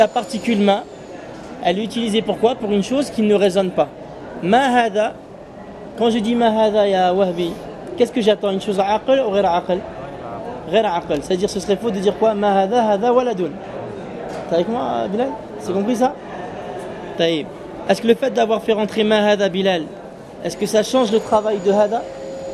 La particule ma, elle est utilisée pourquoi? Pour une chose qui ne résonne pas. Ma hada, quand je dis ma hada ya wahbi, qu'est-ce que j'attends? Une chose aql ou ghayr aql? Ghayr aql, c'est-à-dire ce serait faux de dire quoi? Ma hada waladun. T'es avec moi Bilal? C'est compris ça? Taïb. Est-ce que le fait d'avoir fait rentrer ma hada Bilal, est-ce que ça change le travail de hada?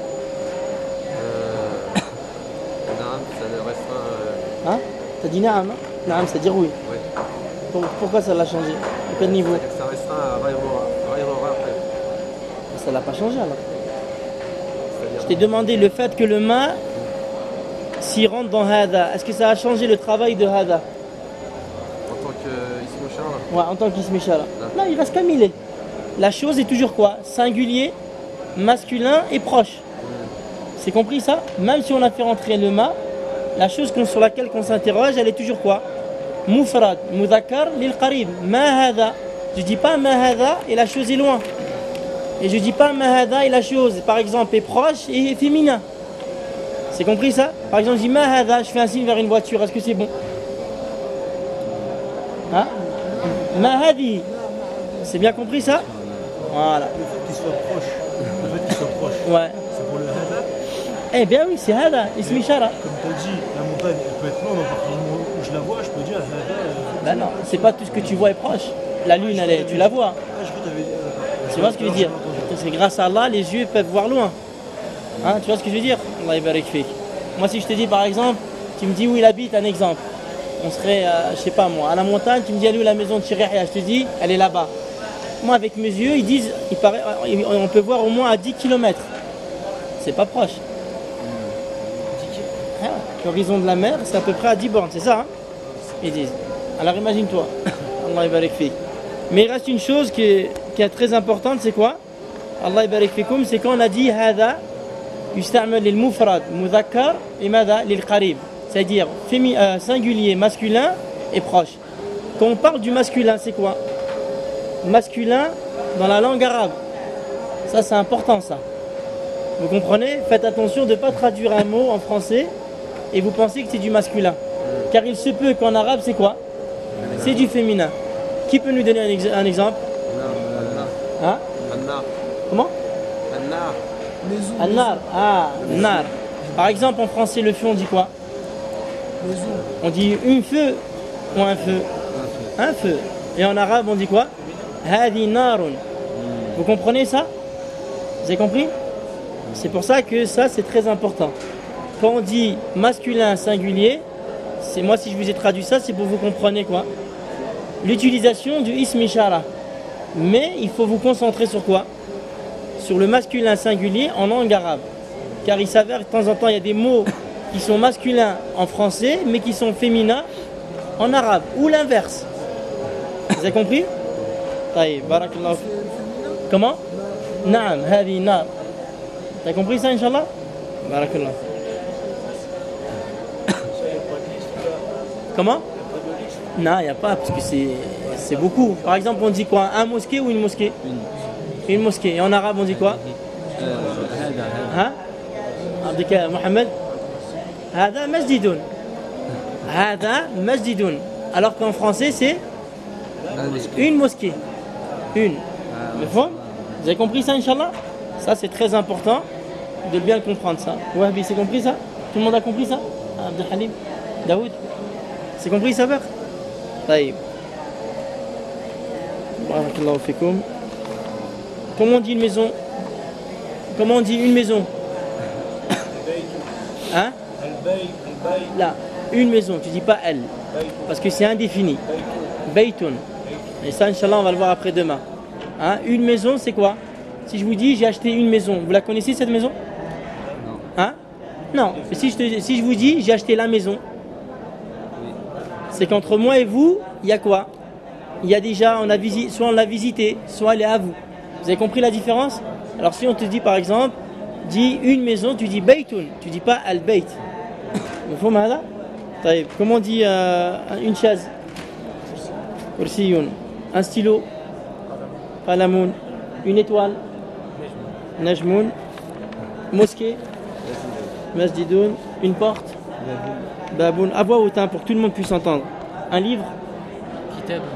Naam, ça le restreint. Hein? T'as dit naam, hein? Naam, c'est-à-dire oui. Oui. Pourquoi ça l'a changé? À quel niveau? Ça restreint à Rayrora après. Ça l'a pas changé alors. C'est-à-dire. Je t'ai demandé le fait que le ma s'y rentre dans hada, est-ce que ça a changé le travail de hada? En tant qu'ism ishara. Ouais, en tant qu'ism ishara. Non, il reste comme il est. La chose est toujours quoi? Singulier, masculin et proche. C'est compris ça? Même si on a fait rentrer le ma, la chose sur laquelle on s'interroge, elle est toujours quoi? Mufrad, mudhakkar, lil qarib. Ma hada. Je dis pas ma hada et la chose est loin. Et je dis pas ma hada et la chose, par exemple, est proche et féminin. C'est compris ça? Par exemple, je dis ma hada, je fais un signe vers une voiture, est-ce que c'est bon? Hein? Ma hadi. C'est bien compris ça? Voilà. Le fait qu'il soit proche, Ouais. c'est pour le hada. Eh bien oui, c'est hada, ism ishara. Comme tu as dit, la montagne, elle peut être loin, mais à partir du moment où je la vois, je peux dire hada. Ben non, c'est pas tout ce que tu vois est proche. La lune, elle est, tu la vois. Ah, je crois que tu avais. Tu vois ce que je veux dire? C'est grâce à Allah, les yeux peuvent voir loin. Hein, tu vois ce que je veux dire? Allah barik fik. Moi, si je te dis par exemple, tu me dis où il habite, un exemple. On serait, je sais pas moi, à la montagne, tu me dis elle est où la maison de Chirihya? Je te dis, elle est là-bas. Moi, avec mes yeux, ils disent, on peut voir au moins à 10 km. C'est pas proche. L'horizon de la mer, c'est à peu près à 10 bornes, c'est ça? Hein? Ils disent. Alors imagine-toi. Allah barik fik. Mais il reste une chose qui est très importante, c'est quoi? Allah barik fikoum, c'est quand on a dit hada yusta'mal lil mufrad mudhakkar et mada lil qarib, c'est-à-dire singulier, masculin et proche. Quand on parle du masculin, c'est quoi? Masculin dans la langue arabe. Ça, c'est important, ça. Vous comprenez? Faites attention de ne pas traduire un mot en français et vous pensez que c'est du masculin. Car il se peut qu'en arabe, c'est quoi? C'est du féminin. Qui peut nous donner un exemple? Hein? Comment? An-nar. Ah, nar. Par exemple, en français, le feu, on dit quoi? On dit un feu ou un feu? Un feu. Et en arabe, on dit quoi? Hadi narun. Vous comprenez ça? Vous avez compris? C'est pour ça que ça, c'est très important. Quand on dit masculin singulier, c'est moi, si je vous ai traduit ça, c'est pour que vous compreniez quoi? L'utilisation du ism ishara. Mais il faut vous concentrer sur quoi? Sur le masculin singulier en langue arabe. Car il s'avère que de temps en temps, il y a des mots qui sont masculins en français, mais qui sont féminins en arabe. Ou l'inverse. Vous avez compris? Taïb, barakallahu. Comment? Naam, hadi nar. T'as compris ça, Inch'Allah? Barakallahu. Comment? Non, il n'y a pas, parce que c'est beaucoup. Par exemple, on dit quoi? Un mosquée ou une mosquée? Une mosquée. Et en arabe, on dit quoi? Hein? Abdika Mohamed? Hada masjidun. Hada masjidun. Alors qu'en français, c'est une mosquée. Une. Vous avez compris ça, Inch'Allah? Ça, c'est très important de bien comprendre ça. Wahbi, c'est compris ça? Tout le monde a compris ça? Abdel Halim? Daoud? C'est compris ça, frère? Taïb. Barakallahu fikoum. Comment on dit une maison? Comment on dit une maison? Hein? Là, une maison, tu dis pas elle. Parce que c'est indéfini. Baytun. Et ça, Inch'Allah, on va le voir après demain. Hein? Une maison, c'est quoi? Si je vous dis j'ai acheté une maison, vous la connaissez cette maison? Hein? Non. Mais si je vous dis j'ai acheté la maison, c'est qu'entre moi et vous, il y a quoi? Il y a déjà, soit on l'a visité, soit elle est à vous. Vous avez compris la différence? Alors si on te dit par exemple, dis une maison, tu dis baytun, tu dis pas al-bayt. Comment on dit une chaise? Kursiyun. Un stylo? Qalamun. Une étoile? Najmoun. Mosquée? Masjidoun. Une porte? Baboun. À voix haute, pour que tout le monde puisse entendre. Un livre? الكتاب